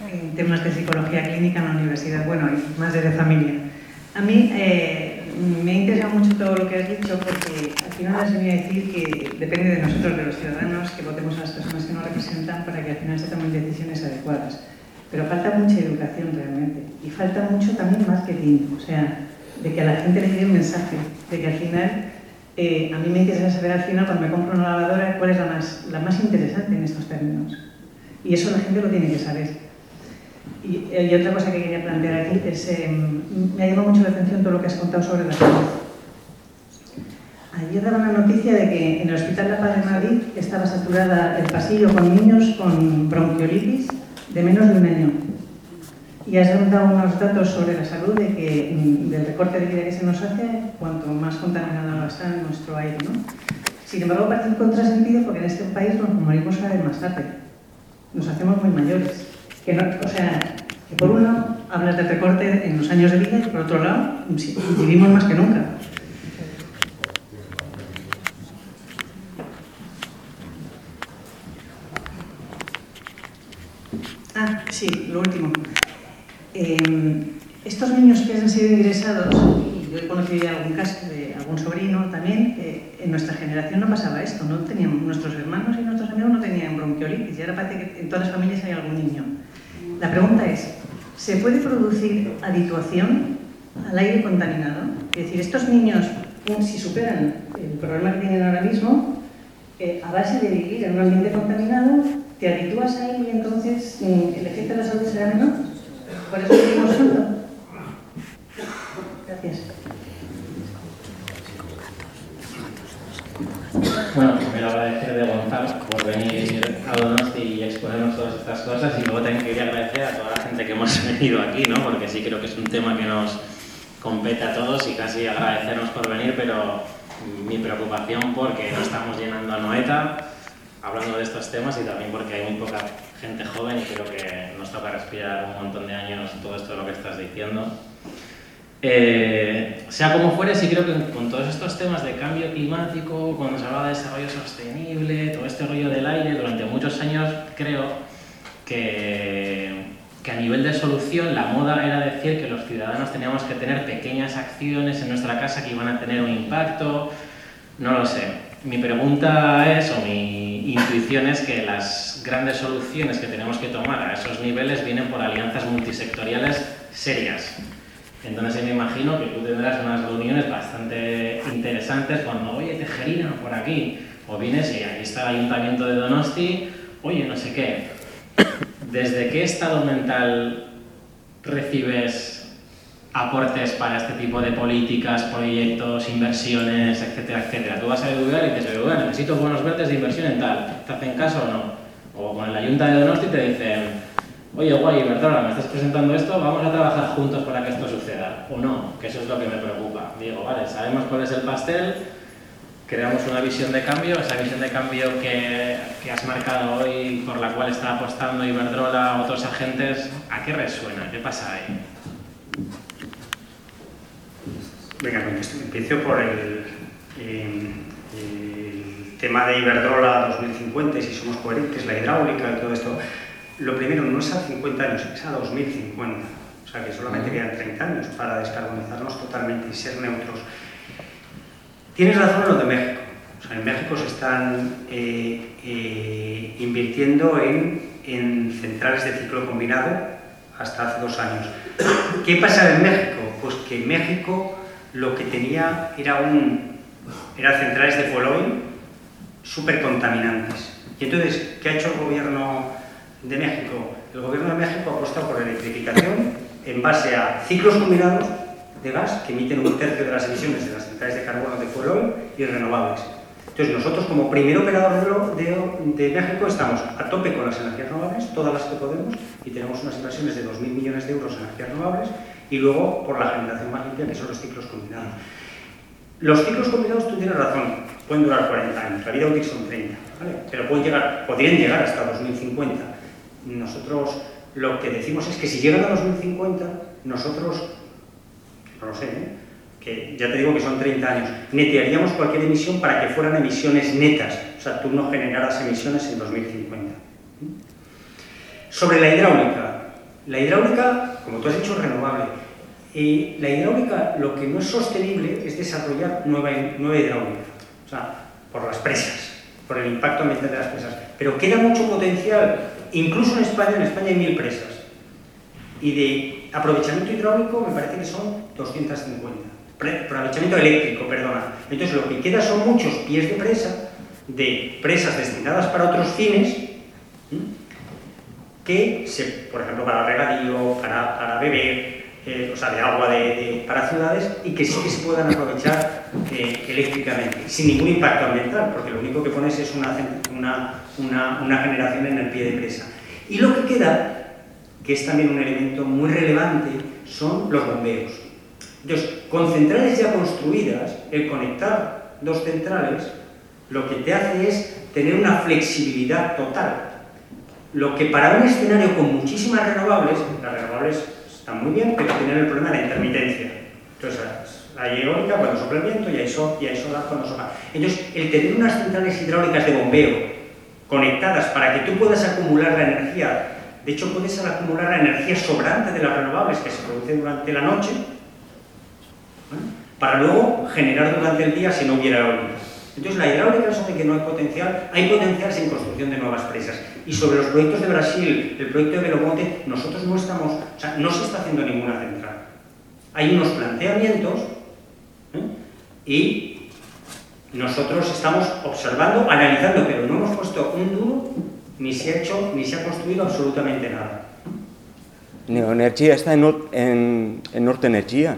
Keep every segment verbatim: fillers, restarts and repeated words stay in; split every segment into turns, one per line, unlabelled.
en temas de psicología clínica en la universidad, bueno, y más de familia. A mí eh, me ha interesado mucho todo lo que has dicho porque al final has venido a decir que depende de nosotros, de los ciudadanos, que votemos a las personas que nos representan para que al final se tomen decisiones adecuadas. Pero falta mucha educación realmente y falta mucho también marketing, o sea, de que a la gente le llegue un mensaje, de que al final, eh, a mí me interesa saber al final cuando me compro una lavadora cuál es la más, la más interesante en estos términos. Y eso la gente lo tiene que saber. Y, y otra cosa que quería plantear aquí es, eh, me ha llamado mucho la atención todo lo que has contado sobre la salud. Ayer daba la noticia de que en el Hospital La Paz de Madrid estaba saturada el pasillo con niños con bronquiolitis de menos de un año. Y has dado unos datos sobre la salud de que, del recorte de vida que se nos hace, cuanto más contaminado está en nuestro aire, ¿no? Sin embargo, parece un contrasentido porque en este país nos morimos cada vez más tarde. Nos hacemos muy mayores. Que no, o sea, que por un lado hablas de recorte en los años de vida y por otro lado vivimos más que nunca. Ah, sí, lo último. Eh, estos niños que han sido ingresados, y yo he conocido ya algún caso de algún sobrino también, eh, en nuestra generación no pasaba esto, no teníamos, nuestros hermanos y nuestros amigos no tenían bronquiolitis y ahora parece que en todas las familias hay algún niño. La pregunta es, ¿se puede producir habituación al aire contaminado? Es decir, estos niños, si superan el problema que tienen ahora mismo, eh, a base de vivir en un ambiente contaminado, te habitúas a él y entonces el efecto de la salud será menor. Por eso seguimos solo. Gracias.
Bueno, primero agradecer de Gonzalo por venir a Donosti y exponernos todas estas cosas y luego también quería agradecer a toda la gente que hemos venido aquí, ¿no? Porque sí creo que es un tema que nos compete a todos y casi agradecernos por venir, pero mi preocupación porque no estamos llenando a Noeta hablando de estos temas y también porque hay muy poca gente joven y creo que nos toca respirar un montón de años todo esto de lo que estás diciendo. Eh, sea como fuere, sí creo que con todos estos temas de cambio climático, cuando se habla de desarrollo sostenible, todo este rollo del aire, durante muchos años creo que, que a nivel de solución la moda era decir que los ciudadanos teníamos que tener pequeñas acciones en nuestra casa que iban a tener un impacto, no lo sé. Mi pregunta es, o mi intuición es que las grandes soluciones que tenemos que tomar a esos niveles vienen por alianzas multisectoriales serias. Entonces me imagino que tú tendrás unas reuniones bastante interesantes cuando, oye, Tejerina, por aquí, o vienes y aquí está el Ayuntamiento de Donosti, oye, no sé qué. ¿Desde qué estado mental recibes aportes para este tipo de políticas, proyectos, inversiones, etcétera, etcétera? Tú vas a B B V A y dices, B B V A, necesito bonos verdes de inversión en tal. ¿Te hacen caso o no? O con el Ayuntamiento de Donosti te dicen, oye, guay, Iberdrola, me estás presentando esto, vamos a trabajar juntos para que esto suceda. O no, que eso es lo que me preocupa. Digo, vale, sabemos cuál es el pastel, creamos una visión de cambio, esa visión de cambio que, que has marcado hoy, por la cual está apostando Iberdrola a otros agentes, ¿a qué resuena? ¿Qué pasa ahí?
Venga, empiezo por el, el, el tema de Iberdrola dos mil cincuenta y si somos coherentes, la hidráulica y todo esto. Lo primero, no es a cincuenta años, es a dos mil cincuenta. O sea que solamente quedan treinta años para descarbonizarnos totalmente y ser neutros. Tienes razón en lo de México. O sea, en México se están eh, eh, invirtiendo en, en centrales de ciclo combinado hasta hace dos años. ¿Qué pasa en México? Pues que en México lo que tenía era, un, era centrales de fuel oil súper contaminantes. Y entonces, ¿qué ha hecho el gobierno de México? El gobierno de México ha apostado por la electrificación en base a ciclos combinados de gas que emiten un tercio de las emisiones de las centrales de carbono de fuel oil y renovables. Entonces, nosotros como primer operador de, de, de México estamos a tope con las energías renovables, todas las que podemos, y tenemos unas inversiones de dos mil millones de euros en energías renovables, y luego por la generación más limpia, que son los ciclos combinados. Los ciclos combinados, tú tienes razón, pueden durar cuarenta años, la vida útil son treinta, ¿vale? Pero pueden llegar, podrían llegar hasta dos mil cincuenta. Nosotros lo que decimos es que si llegan a dos mil cincuenta, nosotros, no lo sé, ¿eh? que ya te digo que son treinta años, netearíamos cualquier emisión para que fueran emisiones netas, o sea, tú no generaras emisiones en dos mil cincuenta. Sobre la hidráulica, La hidráulica, como tú has dicho, es renovable. Eh, la hidráulica, lo que no es sostenible es desarrollar nueva, nueva hidráulica, o sea, por las presas, por el impacto ambiental de las presas. Pero queda mucho potencial, incluso en España, en España hay mil presas. Y de aprovechamiento hidráulico me parece que son doscientas cincuenta. Aprovechamiento eléctrico, perdona. Entonces lo que queda son muchos pies de presa, de presas destinadas para otros fines, ¿sí? que, se, por ejemplo, para regadío, para, para beber, eh, o sea, de agua de, de, para ciudades, y que sí que se puedan aprovechar eh, eléctricamente, sin ningún impacto ambiental, porque lo único que pones es una, una, una, una generación en el pie de presa. Y lo que queda, que es también un elemento muy relevante, son los bombeos. Entonces, con centrales ya construidas, el conectar dos centrales, lo que te hace es tener una flexibilidad total. Lo que para un escenario con muchísimas renovables, las renovables están muy bien, pero tienen el problema de la intermitencia. Entonces, hay eólica cuando sopla el viento y hay, sol, y hay solar cuando sopla. Entonces, el tener unas centrales hidráulicas de bombeo conectadas para que tú puedas acumular la energía, de hecho puedes acumular la energía sobrante de las renovables que se producen durante la noche, ¿vale? Para luego generar durante el día si no hubiera eólica. Entonces la hidráulica es de que no hay potencial, hay potencial sin construcción de nuevas presas. Y sobre los proyectos de Brasil, el proyecto de Belo Monte, nosotros no estamos, o sea, no se está haciendo ninguna central. Hay unos planteamientos, ¿eh? Y nosotros estamos observando, analizando, pero no hemos puesto un duro, ni se ha hecho, ni se ha construido absolutamente nada.
Neoenergia está en, en, en Norte Energía.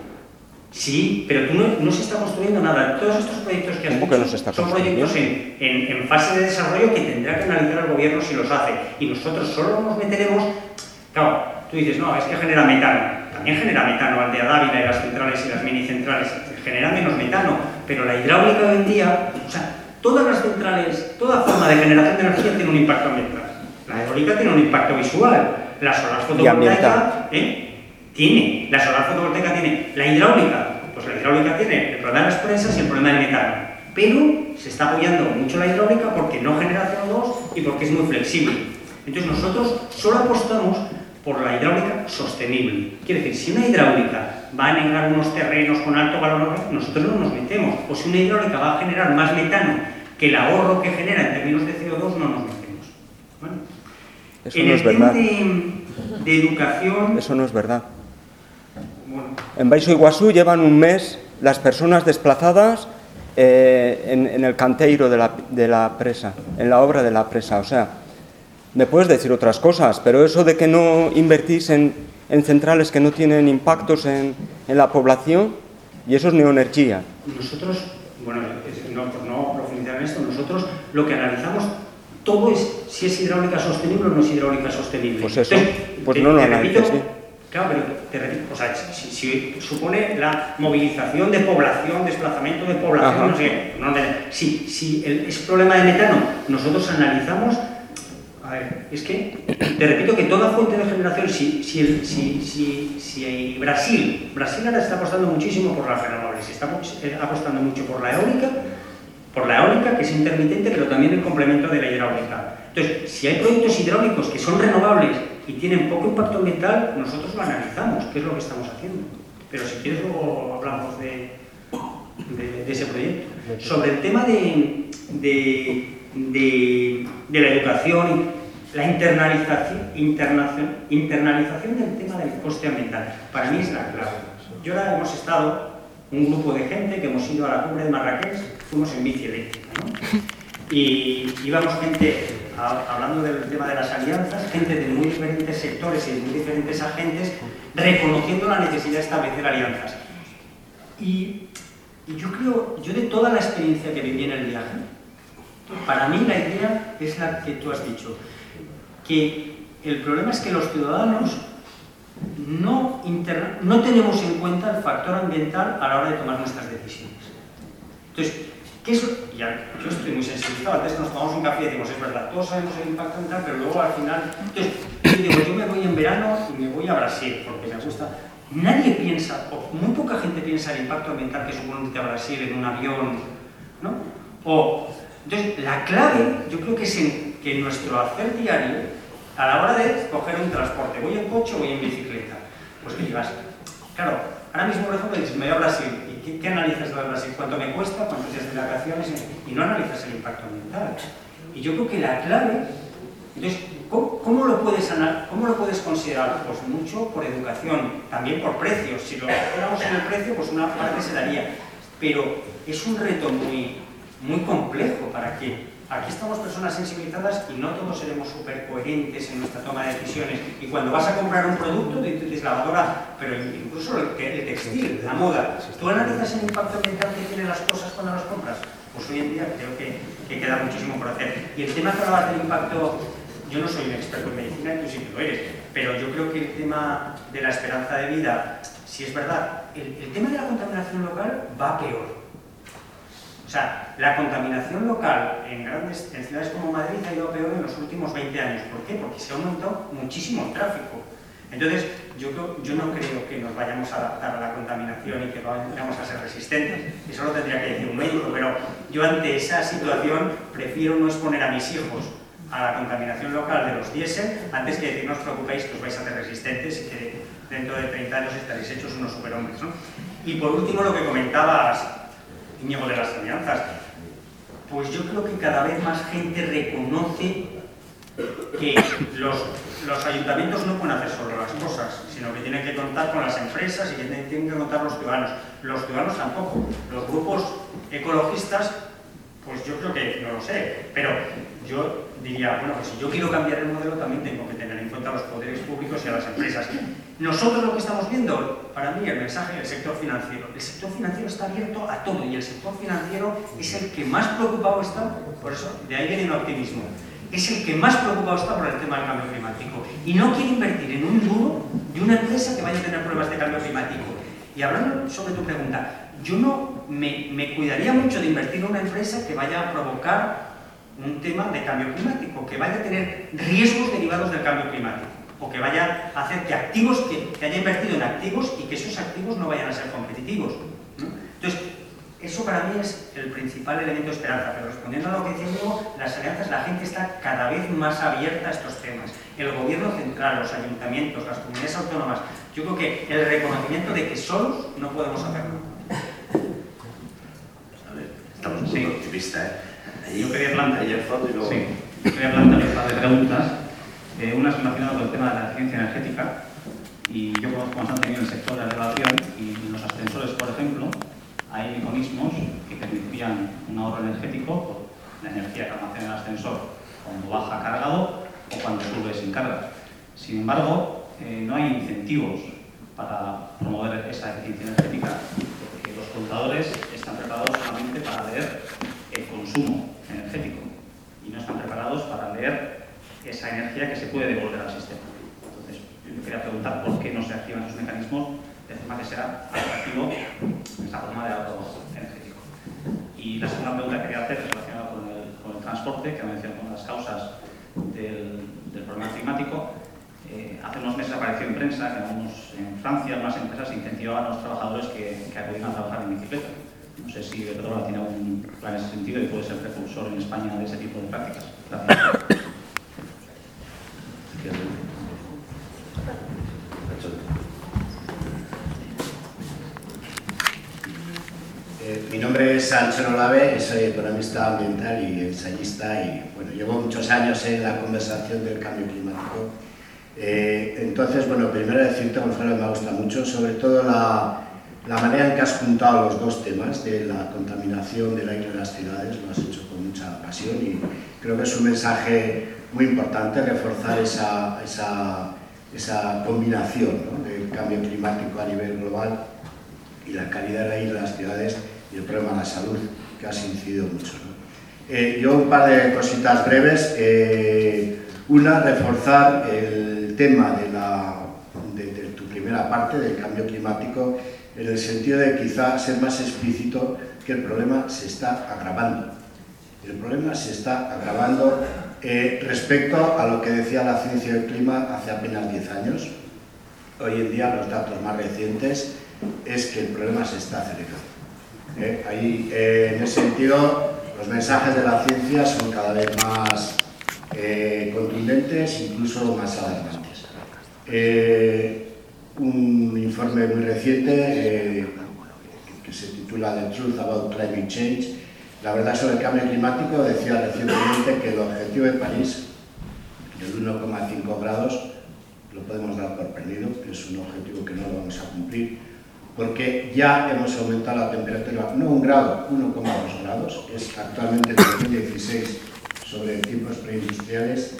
Sí, pero tú no, no se está construyendo nada. Todos estos proyectos que has
¿Cómo
hecho
que no se está
son proyectos en, en, en fase de desarrollo que tendrá que analizar el gobierno si los hace. Y nosotros solo nos meteremos... Claro, tú dices, no, es que genera metano. También genera metano Aldea Dávila y las centrales y las mini centrales. Genera menos metano, pero la hidráulica hoy en día... O sea, todas las centrales, toda forma de generación de energía tiene un impacto ambiental. La eólica tiene un impacto visual. La solar fotovoltaica... ¿eh? Tiene, la solar fotovoltaica tiene, la hidráulica, pues la hidráulica tiene el problema de las presas y el problema del metano, pero se está apoyando mucho la hidráulica porque no genera C O dos y porque es muy flexible. Entonces nosotros solo apostamos por la hidráulica sostenible. Quiere decir, si una hidráulica va a negar unos terrenos con alto valor, nosotros no nos metemos. O si una hidráulica va a generar más metano que el ahorro que genera en términos de C O dos, no nos metemos. ¿Vale?
Eso
en
no
el
es
tema
verdad.
de, de educación...
Eso no es verdad.
Bueno.
En Baixo Iguazú llevan un mes las personas desplazadas eh, en, en el canteiro de la, de la presa, en la obra de la presa. O sea, me puedes decir otras cosas, pero eso de que no invertís en, en centrales que no tienen impactos en, en la población, y eso es neoenergía.
Nosotros, bueno, no, por no profundizar en esto, nosotros lo que analizamos todo es si es hidráulica sostenible o no es hidráulica sostenible.
Pues eso,
Entonces,
pues
te,
no lo
te
analices,
repito,
sí.
Claro, pero te repito, o sea, si, si supone la movilización de población, desplazamiento de población,
Ajá.
no sé, no, si, si el, es problema de metano, nosotros analizamos, a ver, es que, te repito que toda fuente de generación, si, si, el, si, si, si Brasil, Brasil ahora está apostando muchísimo por las renovables, está apostando mucho por la eólica, por la eólica, que es intermitente, pero también el complemento de la hidráulica. Entonces, si hay proyectos hidráulicos que son renovables y tienen poco impacto ambiental, nosotros lo analizamos, que es lo que estamos haciendo. Pero si quieres luego hablamos de, de, de ese proyecto. Sobre el tema de, de, de, de la educación y la internalización, internación, internalización del tema del coste ambiental, para mí es la clave. Yo ahora hemos estado, un grupo de gente que hemos ido a la cumbre de Marrakech, fuimos en bici eléctrica, ¿no? Y íbamos gente, a, hablando del tema de las alianzas, gente de muy diferentes sectores y de muy diferentes agentes, reconociendo la necesidad de establecer alianzas. Y, y yo creo, yo de toda la experiencia que viví en el viaje, para mí la idea es la que tú has dicho, que el problema es que los ciudadanos no, interna, no tenemos en cuenta el factor ambiental a la hora de tomar nuestras decisiones. Entonces, ¿qué es? Ya, yo estoy muy sensibilizado, antes nos tomamos un café y decimos, es verdad, todos sabemos el impacto ambiental, pero luego al final... Entonces, yo digo, yo me voy en verano y me voy a Brasil, porque me gusta... Nadie piensa, o muy poca gente piensa el impacto ambiental que supone irte a Brasil en un avión, ¿no? O, entonces, la clave, yo creo que es en, que en nuestro hacer diario a la hora de coger un transporte, ¿voy en coche o voy en bicicleta? Pues que llevas. Claro, ahora mismo, por ejemplo, dices, me voy a Brasil. ¿Y qué, qué analizas de Brasil? ¿Cuánto me cuesta? ¿Cuántos días de vacaciones? Y no analizas el impacto ambiental. Y yo creo que la clave... Entonces, ¿cómo, cómo, lo puedes ¿cómo lo puedes considerar? Pues mucho por educación, también por precios. Si lo fuéramos en el precio, pues una parte se daría. Pero es un reto muy, muy complejo para que... Aquí estamos personas sensibilizadas y no todos seremos súper coherentes en nuestra toma de decisiones. Y cuando vas a comprar un producto, dices lavadora, pero incluso el, el textil, la moda, ¿tú analizas el impacto ambiental que tienen las cosas cuando las compras? Pues hoy en día creo que, que queda muchísimo por hacer. Y el tema que hablabas del impacto, yo no soy un experto en medicina, tú sí que lo eres, pero yo creo que el tema de la esperanza de vida, si es verdad, el, el tema de la contaminación local va peor. O sea, la contaminación local en grandes en ciudades como Madrid ha ido peor en los últimos veinte años. ¿Por qué? Porque se ha aumentado muchísimo el tráfico. Entonces, yo, creo, yo no creo que nos vayamos a adaptar a la contaminación y que vayamos a ser resistentes. Eso lo tendría que decir un médico, pero yo ante esa situación prefiero no exponer a mis hijos a la contaminación local de los diésel antes que decir no os preocupéis que os vais a hacer resistentes y que dentro de treinta años estaréis hechos unos superhombres, ¿no? Y por último, lo que comentabas, Íñigo, de las alianzas, pues yo creo que cada vez más gente reconoce que los, los ayuntamientos no pueden hacer solo las cosas, sino que tienen que contar con las empresas y que tienen que contar los ciudadanos. Los ciudadanos tampoco. Los grupos ecologistas, pues yo creo que no lo sé, pero yo diría, bueno, pues si yo quiero cambiar el modelo también tengo que tener en cuenta a los poderes públicos y a las empresas. Nosotros lo que estamos viendo, para mí el mensaje del sector financiero, el sector financiero está abierto a todo y el sector financiero es el que más preocupado está, por eso de ahí viene el optimismo, es el que más preocupado está por el tema del cambio climático y no quiere invertir en un duro de una empresa que vaya a tener pruebas de cambio climático. Y hablando sobre tu pregunta, yo no me, me cuidaría mucho de invertir en una empresa que vaya a provocar un tema de cambio climático, que vaya a tener riesgos derivados del cambio climático, o que vaya a hacer que activos, que, que haya invertido en activos y que esos activos no vayan a ser competitivos, ¿no? Entonces, eso para mí es el principal elemento de esperanza, pero respondiendo a lo que decía Diego, las alianzas, la gente está cada vez más abierta a estos temas. El gobierno central, los ayuntamientos, las comunidades autónomas, yo creo que el reconocimiento de que solos no podemos hacerlo.
A ver, estamos un poco optimistas, ¿eh?
Yo quería plantear,
ahí el fondo y luego...
sí, quería plantear un par de preguntas. Eh, una es relacionada con el tema de la eficiencia energética. Y yo conozco bastante bien el sector de la elevación y en los ascensores, por ejemplo, hay mecanismos que permitirían un ahorro energético por la energía que almacena el ascensor cuando baja cargado o cuando sube sin carga. Sin embargo, eh, no hay incentivos para promover esa eficiencia energética porque los contadores están preparados solamente para leer el consumo energético y no están preparados para leer esa energía que se puede devolver al sistema. Entonces, yo quería preguntar por qué no se activan esos mecanismos de forma que sea atractivo esta forma de ahorro energético. Y la segunda pregunta que quería hacer es relacionada con el, con el transporte, que ha mencionado las causas del, del problema climático. Eh, hace unos meses apareció en prensa que algunos, en Francia unas empresas incentivaban a los trabajadores que, que acudían a trabajar en bicicleta. No sé si Iberdrola tiene algún plan en ese sentido y puede ser precursor en España de ese tipo de prácticas. Gracias.
Eh, mi nombre es Sancho Nolave, soy economista ambiental y ensayista y bueno, llevo muchos años en la conversación del cambio climático. Eh, entonces, bueno, primero decirte, Gonzalo, me gusta mucho, sobre todo la, la manera en que has juntado los dos temas de la contaminación del aire de las ciudades, lo has hecho con mucha pasión y creo que es un mensaje muy importante reforzar esa, esa, esa combinación, ¿no?, del cambio climático a nivel global y la calidad del aire de las ciudades y el problema de la salud, que has incidido mucho, ¿no? Eh, yo un par de cositas breves. Eh, una, reforzar el tema de, la, de, de tu primera parte del cambio climático en el sentido de quizá ser más explícito que el problema se está agravando. El problema se está agravando eh, respecto a lo que decía la ciencia del clima hace apenas diez años. Hoy en día los datos más recientes es que el problema se está acelerando. Eh, ahí, eh, en ese sentido, los mensajes de la ciencia son cada vez más, eh, contundentes, incluso más alarmantes. Eh, un informe muy reciente eh, que se titula The Truth About Climate Change, la verdad sobre el cambio climático, decía recientemente que el objetivo de París del uno coma cinco grados lo podemos dar por perdido, que es un objetivo que no lo vamos a cumplir, porque ya hemos aumentado la temperatura, no un grado, uno coma dos grados, es actualmente dos mil dieciséis sobre tiempos preindustriales,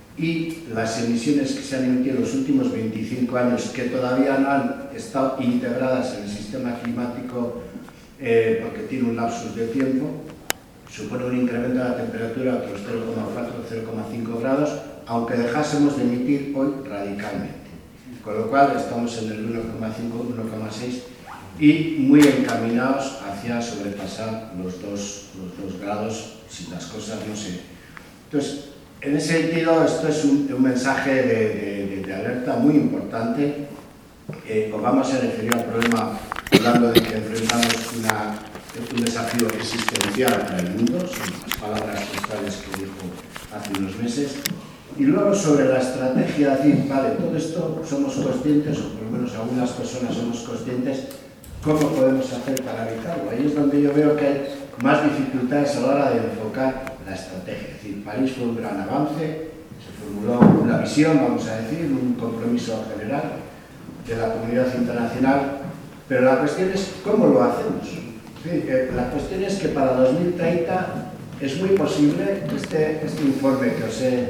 y las emisiones que se han emitido en los últimos veinticinco años, que todavía no han estado integradas en el sistema climático eh, porque tiene un lapsus de tiempo, supone un incremento de la temperatura de otros cero coma cuatro a cero coma cinco grados, aunque dejásemos de emitir hoy radicalmente. Con lo cual estamos en el uno coma cinco, uno coma seis y muy encaminados hacia sobrepasar los dos, los dos grados si las cosas no se... Entonces, en ese sentido, esto es un, un mensaje de, de, de alerta muy importante. Eh, Obama se refirió al problema hablando de que enfrentamos una, un desafío existencial para el mundo, son las palabras textuales que dijo hace unos meses. Y luego sobre la estrategia, decir, vale, todo esto somos conscientes, o por lo menos algunas personas somos conscientes, ¿cómo podemos hacer para evitarlo? Ahí es donde yo veo que hay más dificultades a la hora de enfocar la estrategia. Es decir, París fue un gran avance, se formuló una visión, vamos a decir, un compromiso general de la comunidad internacional, pero la cuestión es cómo lo hacemos. Es decir, la cuestión es que para dos mil treinta es muy posible, este, este informe que os he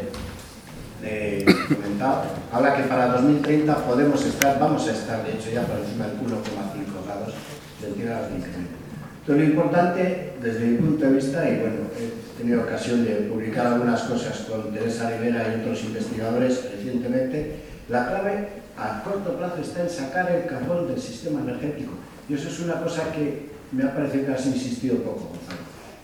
eh, comentado, habla que para dos mil treinta podemos estar, vamos a estar de hecho ya por encima del uno coma cinco grados centígrados de incremento. Entonces lo importante, desde mi punto de vista, y bueno, he tenido ocasión de publicar algunas cosas con Teresa Rivera y otros investigadores recientemente, la clave a corto plazo está en sacar el carbón del sistema energético. Y eso es una cosa que me ha parecido que has insistido poco, Gonzalo.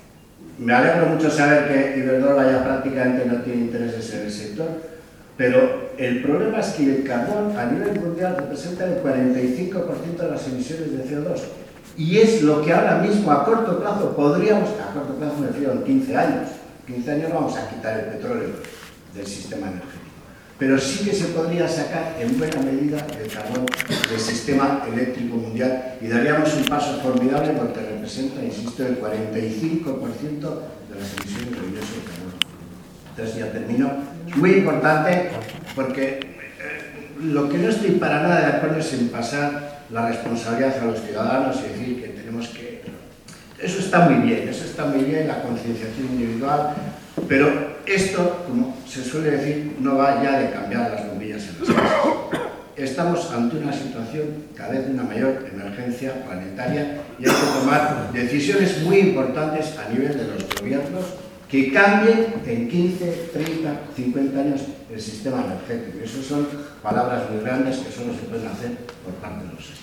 Me alegro mucho saber que Iberdrola ya prácticamente no tiene intereses en el sector, pero el problema es que el carbón a nivel mundial representa el cuarenta y cinco por ciento de las emisiones de C O dos. Y es lo que ahora mismo a corto plazo podríamos, a corto plazo me refiero en quince años, quince años vamos a quitar el petróleo del sistema energético. Pero sí que se podría sacar en buena medida el carbón del sistema eléctrico mundial y daríamos un paso formidable porque representa, insisto, el cuarenta y cinco por ciento de las emisiones de dióxido de carbono. Entonces ya termino. Es muy importante porque eh, lo que no estoy para nada de acuerdo es en pasar la responsabilidad a los ciudadanos y decir que tenemos que... Eso está muy bien, eso está muy bien, la concienciación individual, pero esto, como se suele decir, no va ya de cambiar las bombillas en las casas. Estamos ante una situación cada vez de una mayor emergencia planetaria y hay que tomar decisiones muy importantes a nivel de los gobiernos que cambien en quince, treinta, cincuenta años el sistema energético. Y eso son palabras muy grandes que solo se pueden hacer por parte de los estados.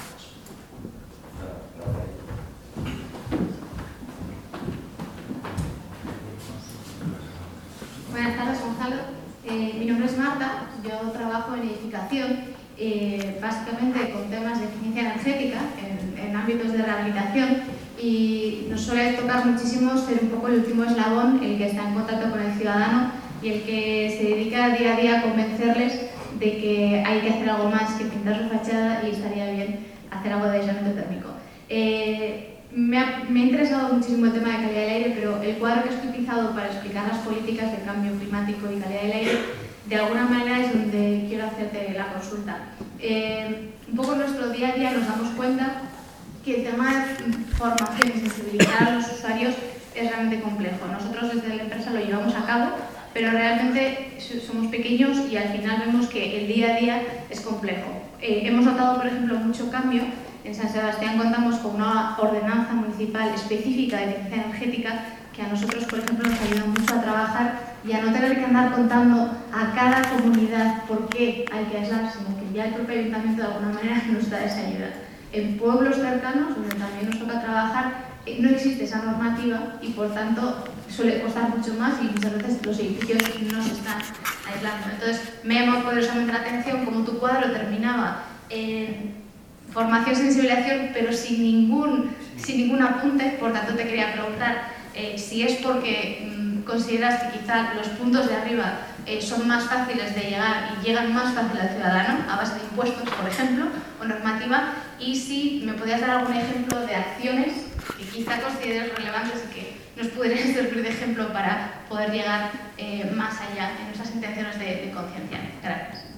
Buenas tardes, Gonzalo. Eh, mi nombre es Marta, yo trabajo en edificación, eh, básicamente con temas de eficiencia energética en, en ámbitos de rehabilitación, y nos suele tocar muchísimo ser un poco el último eslabón, el que está en contacto con el ciudadano y el que se dedica día a día a convencerles de que hay que hacer algo más que pintar su fachada y estaría bien hacer algo de aislamiento térmico. Eh, Me ha, me ha interesado muchísimo el tema de calidad del aire, pero el cuadro que has utilizado para explicar las políticas de cambio climático y calidad del aire, de alguna manera es donde quiero hacerte la consulta. Eh, un poco en nuestro día a día nos damos cuenta que el tema de formación y sensibilizar a los usuarios es realmente complejo. Nosotros desde la empresa lo llevamos a cabo, pero realmente somos pequeños y al final vemos que el día a día es complejo. Eh, hemos notado, por ejemplo, mucho cambio. En San Sebastián contamos con una ordenanza municipal específica de eficiencia energética que a nosotros, por ejemplo, nos ayuda mucho a trabajar y a no tener que andar contando a cada comunidad por qué hay que aislar, sino que ya el propio ayuntamiento de alguna manera nos da esa ayuda. En pueblos cercanos, donde también nos toca trabajar, no existe esa normativa y, por tanto, suele costar mucho más y muchas veces los edificios no se están aislando. Entonces, me llamó poderosamente la atención como tu cuadro terminaba en formación, sensibilización, pero sin ningún, sin ningún apunte. Por tanto, te quería preguntar eh, si es porque mmm, consideras que quizá los puntos de arriba eh, son más fáciles de llegar y llegan más fácil al ciudadano, a base de impuestos, por ejemplo, o normativa, y si me podías dar algún ejemplo de acciones que quizá consideres relevantes y que nos pudieran servir de ejemplo para poder llegar eh, más allá en nuestras intenciones de, de concienciar. Gracias.